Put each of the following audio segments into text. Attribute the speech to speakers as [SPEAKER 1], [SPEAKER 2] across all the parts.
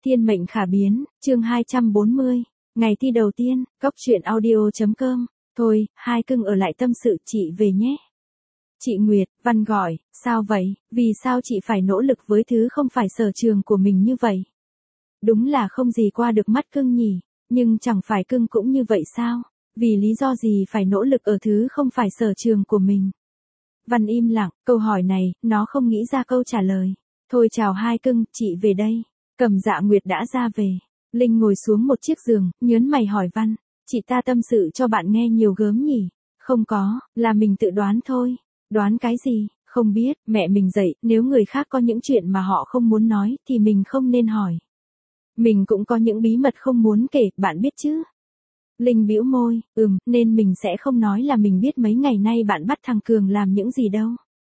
[SPEAKER 1] Thiên mệnh khả biến, chương 240, ngày thi đầu tiên, Cốc truyện audio.com, thôi, hai cưng ở lại tâm sự chị về nhé. Chị Nguyệt, Văn gọi, sao vậy, vì sao chị phải nỗ lực với thứ không phải sở trường của mình như vậy? Đúng là không gì qua được mắt cưng nhỉ, nhưng chẳng phải cưng cũng như vậy sao? Vì lý do gì phải nỗ lực ở thứ không phải sở trường của mình? Văn im lặng, câu hỏi này, nó không nghĩ ra câu trả lời. Thôi chào hai cưng, chị về đây. Cẩm Dạ Nguyệt đã ra về. Linh ngồi xuống một chiếc giường, nhớn mày hỏi Văn. Chị ta tâm sự cho bạn nghe nhiều gớm nhỉ? Không có, là mình tự đoán thôi. Đoán cái gì? Không biết, mẹ mình dạy, nếu người khác có những chuyện mà họ không muốn nói, thì mình không nên hỏi. Mình cũng có những bí mật không muốn kể, bạn biết chứ? Linh bĩu môi, nên mình sẽ không nói là mình biết mấy ngày nay bạn bắt thằng Cường làm những gì đâu.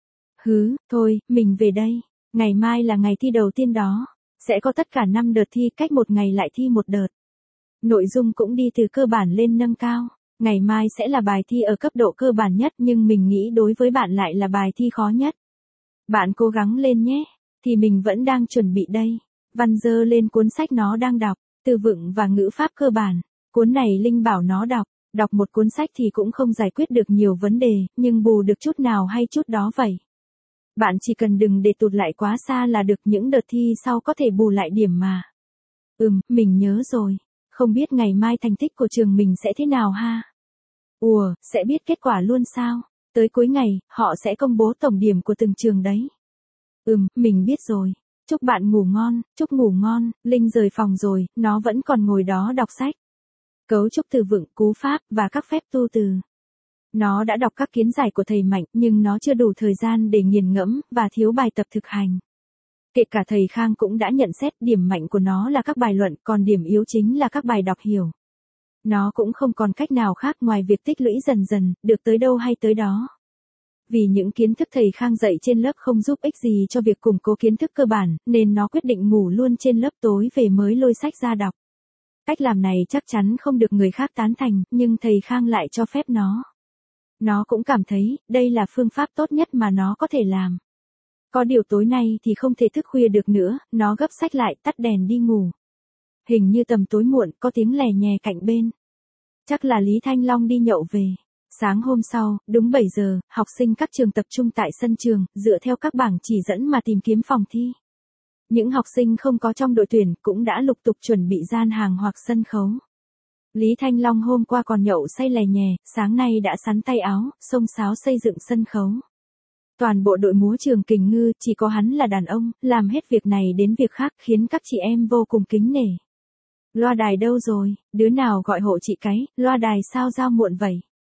[SPEAKER 1] Thôi, mình về đây. Ngày mai là ngày thi đầu tiên đó. Sẽ có tất cả 5 đợt thi, cách một ngày lại thi một đợt. Nội dung cũng đi từ cơ bản lên nâng cao. Ngày mai sẽ là bài thi ở cấp độ cơ bản nhất, nhưng mình nghĩ đối với bạn lại là bài thi khó nhất. Bạn cố gắng lên nhé. Thì mình vẫn đang chuẩn bị đây. Văn giơ lên cuốn sách nó đang đọc, từ vựng và ngữ pháp cơ bản. Cuốn này Linh bảo nó đọc một cuốn sách thì cũng không giải quyết được nhiều vấn đề, nhưng bù được chút nào hay chút đó vậy. Bạn chỉ cần đừng để tụt lại quá xa là được, những đợt thi sau có thể bù lại điểm mà. Mình nhớ rồi. Không biết ngày mai thành tích của trường mình sẽ thế nào ha? Sẽ biết kết quả luôn sao? Tới cuối ngày, họ sẽ công bố tổng điểm của từng trường đấy. Mình biết rồi. Chúc bạn ngủ ngon, chúc ngủ ngon. Linh rời phòng rồi, nó vẫn còn ngồi đó đọc sách. Cấu trúc từ vựng, cú pháp, và các phép tu từ. Nó đã đọc các kiến giải của thầy Mạnh, nhưng nó chưa đủ thời gian để nghiền ngẫm, và thiếu bài tập thực hành. Kể cả thầy Khang cũng đã nhận xét điểm mạnh của nó là các bài luận, còn điểm yếu chính là các bài đọc hiểu. Nó cũng không còn cách nào khác ngoài việc tích lũy dần dần, được tới đâu hay tới đó. Vì những kiến thức thầy Khang dạy trên lớp không giúp ích gì cho việc củng cố kiến thức cơ bản, nên nó quyết định ngủ luôn trên lớp, tối về mới lôi sách ra đọc. Cách làm này chắc chắn không được người khác tán thành, nhưng thầy Khang lại cho phép nó. Nó cũng cảm thấy, đây là phương pháp tốt nhất mà nó có thể làm. Có điều tối nay thì không thể thức khuya được nữa, nó gấp sách lại, tắt đèn đi ngủ. Hình như tầm tối muộn, có tiếng lè nhè cạnh bên. Chắc là Lý Thanh Long đi nhậu về. Sáng hôm sau, đúng 7 giờ, học sinh các trường tập trung tại sân trường, dựa theo các bảng chỉ dẫn mà tìm kiếm phòng thi. Những học sinh không có trong đội tuyển cũng đã lục tục chuẩn bị gian hàng hoặc sân khấu. Lý Thanh Long hôm qua còn nhậu say lè nhè, sáng nay đã sắn tay áo, xông xáo xây dựng sân khấu. Toàn bộ đội múa trường Kình Ngư, chỉ có hắn là đàn ông, làm hết việc này đến việc khác, khiến các chị em vô cùng kính nể. Loa đài đâu rồi, đứa nào gọi hộ chị cái, loa đài sao giao muộn vậy?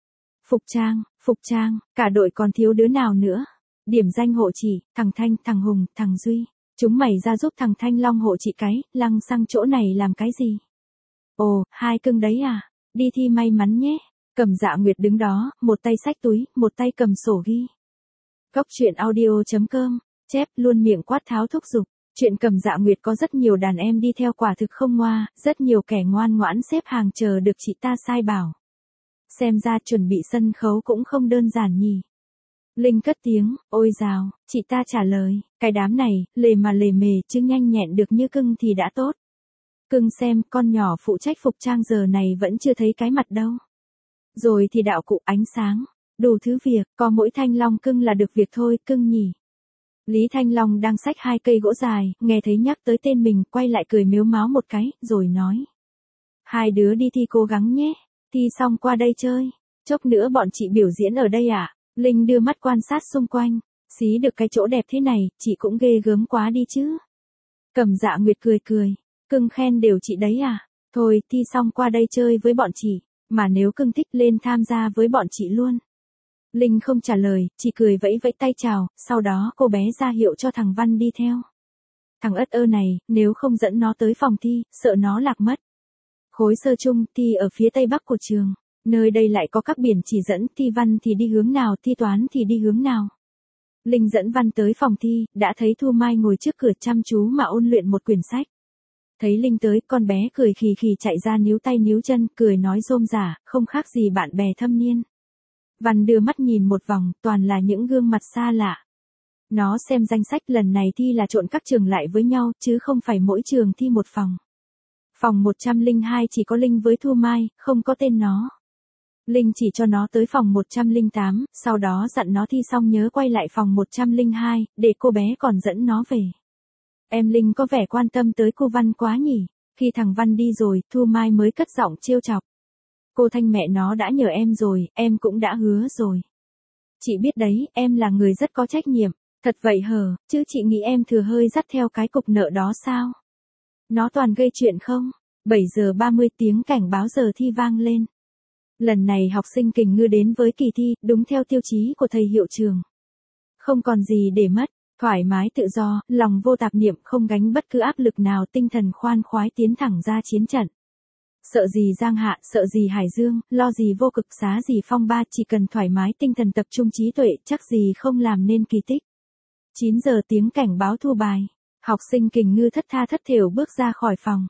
[SPEAKER 1] Phục Trang, cả đội còn thiếu đứa nào nữa? Điểm danh hộ chị, thằng Thanh, thằng Hùng, thằng Duy. Chúng mày ra giúp thằng Thanh Long hộ chị cái, lăng xăng chỗ này làm cái gì? Hai cưng đấy à? Đi thi may mắn nhé. Cẩm Dạ Nguyệt đứng đó, một tay xách túi, một tay cầm sổ ghi. Cốc truyện audio.com, chép luôn miệng quát tháo thúc giục. Chuyện Cẩm Dạ Nguyệt có rất nhiều đàn em đi theo, quả thực không ngoa, rất nhiều kẻ ngoan ngoãn xếp hàng chờ được chị ta sai bảo. Xem ra chuẩn bị sân khấu cũng không đơn giản nhỉ. Linh cất tiếng, ôi dào, chị ta trả lời, cái đám này, lề mà lề mề, chứ nhanh nhẹn được như cưng thì đã tốt. Cưng xem, con nhỏ phụ trách Phục Trang giờ này vẫn chưa thấy cái mặt đâu. Rồi thì đạo cụ, ánh sáng, đủ thứ việc, có mỗi Thanh Long cưng là được việc thôi, cưng nhỉ. Lý Thanh Long đang xách 2 cây gỗ dài, nghe thấy nhắc tới tên mình, quay lại cười mếu máo một cái, rồi nói. Hai đứa đi thi cố gắng nhé, thi xong qua đây chơi, chốc nữa bọn chị biểu diễn ở đây à? Linh đưa mắt quan sát xung quanh, xí được cái chỗ đẹp thế này, chị cũng ghê gớm quá đi chứ. Cẩm Dạ Nguyệt cười, cưng khen đều chị đấy à? Thôi, thi xong qua đây chơi với bọn chị, mà nếu cưng thích lên tham gia với bọn chị luôn. Linh không trả lời, chỉ cười vẫy vẫy tay chào, sau đó cô bé ra hiệu cho thằng Văn đi theo. Thằng ất ơ này, nếu không dẫn nó tới phòng thi, sợ nó lạc mất. Khối sơ chung, thi ở phía tây bắc của trường. Nơi đây lại có các biển chỉ dẫn, thi văn thì đi hướng nào, thi toán thì đi hướng nào. Linh dẫn Văn tới phòng thi, đã thấy Thu Mai ngồi trước cửa chăm chú mà ôn luyện một quyển sách. Thấy Linh tới, con bé cười khì khì chạy ra níu tay níu chân, cười nói rôm rả, không khác gì bạn bè thâm niên. Văn đưa mắt nhìn một vòng, toàn là những gương mặt xa lạ. Nó xem danh sách lần này thi là trộn các trường lại với nhau, chứ không phải mỗi trường thi một phòng. Phòng 102 chỉ có Linh với Thu Mai, không có tên nó. Linh chỉ cho nó tới phòng 108, sau đó dặn nó thi xong nhớ quay lại phòng 102, để cô bé còn dẫn nó về. Em Linh có vẻ quan tâm tới cô Văn quá nhỉ, khi thằng Văn đi rồi, Thu Mai mới cất giọng trêu chọc. Cô Thanh mẹ nó đã nhờ em rồi, em cũng đã hứa rồi. Chị biết đấy, em là người rất có trách nhiệm, thật vậy hờ, chứ chị nghĩ em thừa hơi dắt theo cái cục nợ đó sao? Nó toàn gây chuyện không? 7 giờ 30 tiếng cảnh báo giờ thi vang lên. Lần này học sinh Kình Ngư đến với kỳ thi, đúng theo tiêu chí của thầy hiệu trường. Không còn gì để mất, thoải mái tự do, lòng vô tạp niệm, không gánh bất cứ áp lực nào, tinh thần khoan khoái tiến thẳng ra chiến trận. Sợ gì Giang Hạ, sợ gì Hải Dương, lo gì vô cực, xá gì phong ba, chỉ cần thoải mái tinh thần tập trung trí tuệ, chắc gì không làm nên kỳ tích. 9 giờ tiếng cảnh báo thu bài. Học sinh Kình Ngư thất tha thất thểu bước ra khỏi phòng.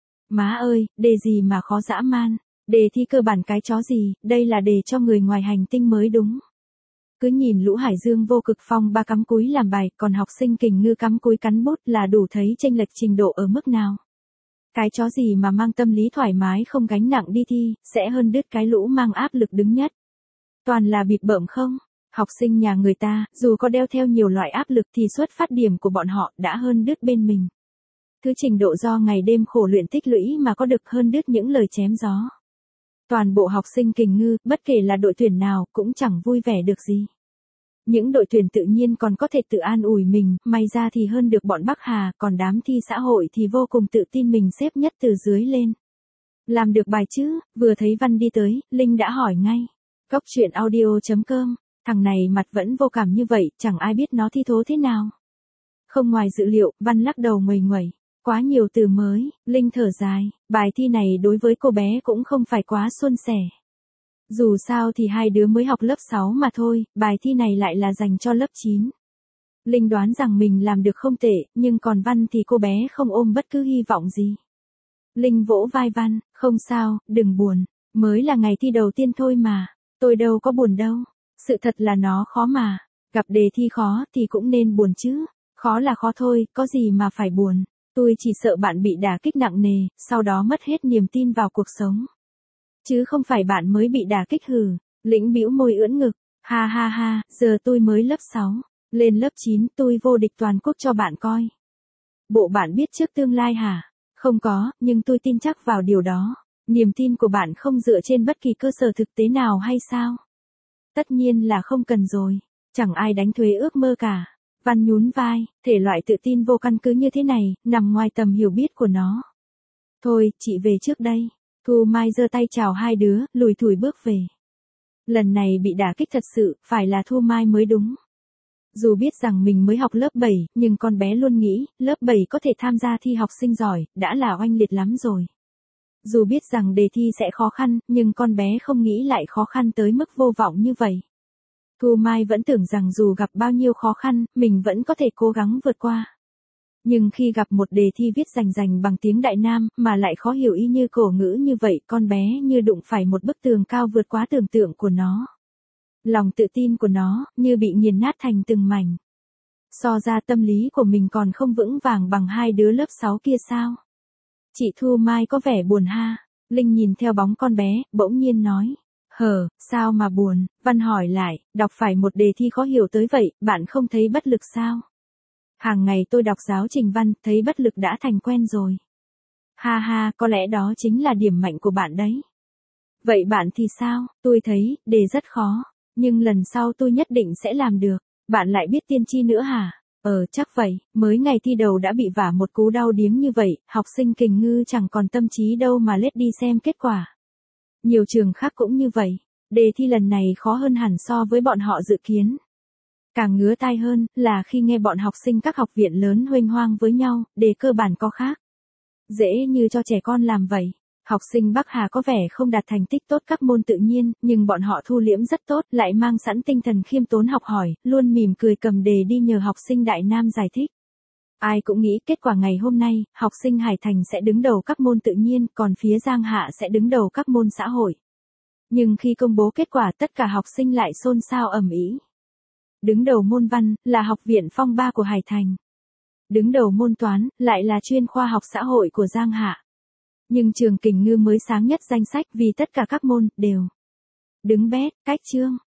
[SPEAKER 1] Má ơi, đề gì mà khó dã man. Đề thi cơ bản cái chó gì, đây là đề cho người ngoài hành tinh mới đúng. Cứ nhìn lũ Hải Dương vô cực phong ba cắm cúi làm bài, còn học sinh Kình Ngư cắm cúi cắn bút là đủ thấy chênh lệch trình độ ở mức nào. Cái chó gì mà mang tâm lý thoải mái không gánh nặng đi thi, sẽ hơn đứt cái lũ mang áp lực đứng nhất. Toàn là bịp bợm không? Học sinh nhà người ta, dù có đeo theo nhiều loại áp lực thì xuất phát điểm của bọn họ đã hơn đứt bên mình. Thứ trình độ do ngày đêm khổ luyện tích lũy mà có được hơn đứt những lời chém gió. Toàn bộ học sinh Kình Ngư, bất kể là đội tuyển nào, cũng chẳng vui vẻ được gì. Những đội tuyển tự nhiên còn có thể tự an ủi mình, may ra thì hơn được bọn Bắc Hà, còn đám thi xã hội thì vô cùng tự tin mình xếp nhất từ dưới lên. Làm được bài chứ, vừa thấy Văn đi tới, Linh đã hỏi ngay. Cóc truyện audio.com, thằng này mặt vẫn vô cảm như vậy, chẳng ai biết nó thi thố thế nào. Không ngoài dự liệu, Văn lắc đầu nguầy nguẩy. Quá nhiều từ mới, Linh thở dài, bài thi này đối với cô bé cũng không phải quá suôn sẻ. Dù sao thì hai đứa mới học lớp 6 mà thôi, bài thi này lại là dành cho lớp 9. Linh đoán rằng mình làm được không tệ, nhưng còn Văn thì cô bé không ôm bất cứ hy vọng gì. Linh vỗ vai Văn, không sao, đừng buồn, mới là ngày thi đầu tiên thôi mà, tôi đâu có buồn đâu, sự thật là nó khó mà, gặp đề thi khó thì cũng nên buồn chứ, khó là khó thôi, có gì mà phải buồn. Tôi chỉ sợ bạn bị đả kích nặng nề, sau đó mất hết niềm tin vào cuộc sống. Chứ không phải bạn mới bị đả kích hừ. Lĩnh bĩu môi ưỡn ngực. Ha ha ha, giờ tôi mới lớp 6. Lên lớp 9 tôi vô địch toàn quốc cho bạn coi. Bộ bạn biết trước tương lai hả? Không có, nhưng tôi tin chắc vào điều đó. Niềm tin của bạn không dựa trên bất kỳ cơ sở thực tế nào hay sao? Tất nhiên là không cần rồi. Chẳng ai đánh thuế ước mơ cả. Văn nhún vai, thể loại tự tin vô căn cứ như thế này, nằm ngoài tầm hiểu biết của nó. Thôi, chị về trước đây. Thu Mai giơ tay chào hai đứa, lùi thủi bước về. Lần này bị đả kích thật sự, phải là Thu Mai mới đúng. Dù biết rằng mình mới học lớp 7, nhưng con bé luôn nghĩ, lớp 7 có thể tham gia thi học sinh giỏi, đã là oanh liệt lắm rồi. Dù biết rằng đề thi sẽ khó khăn, nhưng con bé không nghĩ lại khó khăn tới mức vô vọng như vậy. Thu Mai vẫn tưởng rằng dù gặp bao nhiêu khó khăn, mình vẫn có thể cố gắng vượt qua. Nhưng khi gặp một đề thi viết rành rành bằng tiếng Đại Nam, mà lại khó hiểu y như cổ ngữ như vậy, con bé như đụng phải một bức tường cao vượt quá tưởng tượng của nó. Lòng tự tin của nó, như bị nghiền nát thành từng mảnh. So ra tâm lý của mình còn không vững vàng bằng hai đứa lớp 6 kia sao? Chị Thu Mai có vẻ buồn ha. Linh nhìn theo bóng con bé, bỗng nhiên nói. Sao mà buồn? Văn hỏi lại, đọc phải một đề thi khó hiểu tới vậy, bạn không thấy bất lực sao? Hàng ngày tôi đọc giáo trình văn, thấy bất lực đã thành quen rồi. Ha ha, có lẽ đó chính là điểm mạnh của bạn đấy. Vậy bạn thì sao? Tôi thấy, đề rất khó, nhưng lần sau tôi nhất định sẽ làm được. Bạn lại biết tiên tri nữa hả? Chắc vậy, mới ngày thi đầu đã bị vả một cú đau điếng như vậy, học sinh Kình Ngư chẳng còn tâm trí đâu mà lết đi xem kết quả. Nhiều trường khác cũng như vậy, đề thi lần này khó hơn hẳn so với bọn họ dự kiến. Càng ngứa tai hơn, là khi nghe bọn học sinh các học viện lớn huênh hoang với nhau, đề cơ bản có khác. Dễ như cho trẻ con làm vậy. Học sinh Bắc Hà có vẻ không đạt thành tích tốt các môn tự nhiên, nhưng bọn họ thu liễm rất tốt, lại mang sẵn tinh thần khiêm tốn học hỏi, luôn mỉm cười cầm đề đi nhờ học sinh Đại Nam giải thích. Ai cũng nghĩ kết quả ngày hôm nay, học sinh Hải Thành sẽ đứng đầu các môn tự nhiên, còn phía Giang Hạ sẽ đứng đầu các môn xã hội. Nhưng khi công bố kết quả tất cả học sinh lại xôn xao ầm ĩ. Đứng đầu môn văn, là Học viện Phong Ba của Hải Thành. Đứng đầu môn toán, lại là chuyên khoa học xã hội của Giang Hạ. Nhưng trường Kình Ngư mới sáng nhất danh sách vì tất cả các môn, đều đứng bét, cách chương.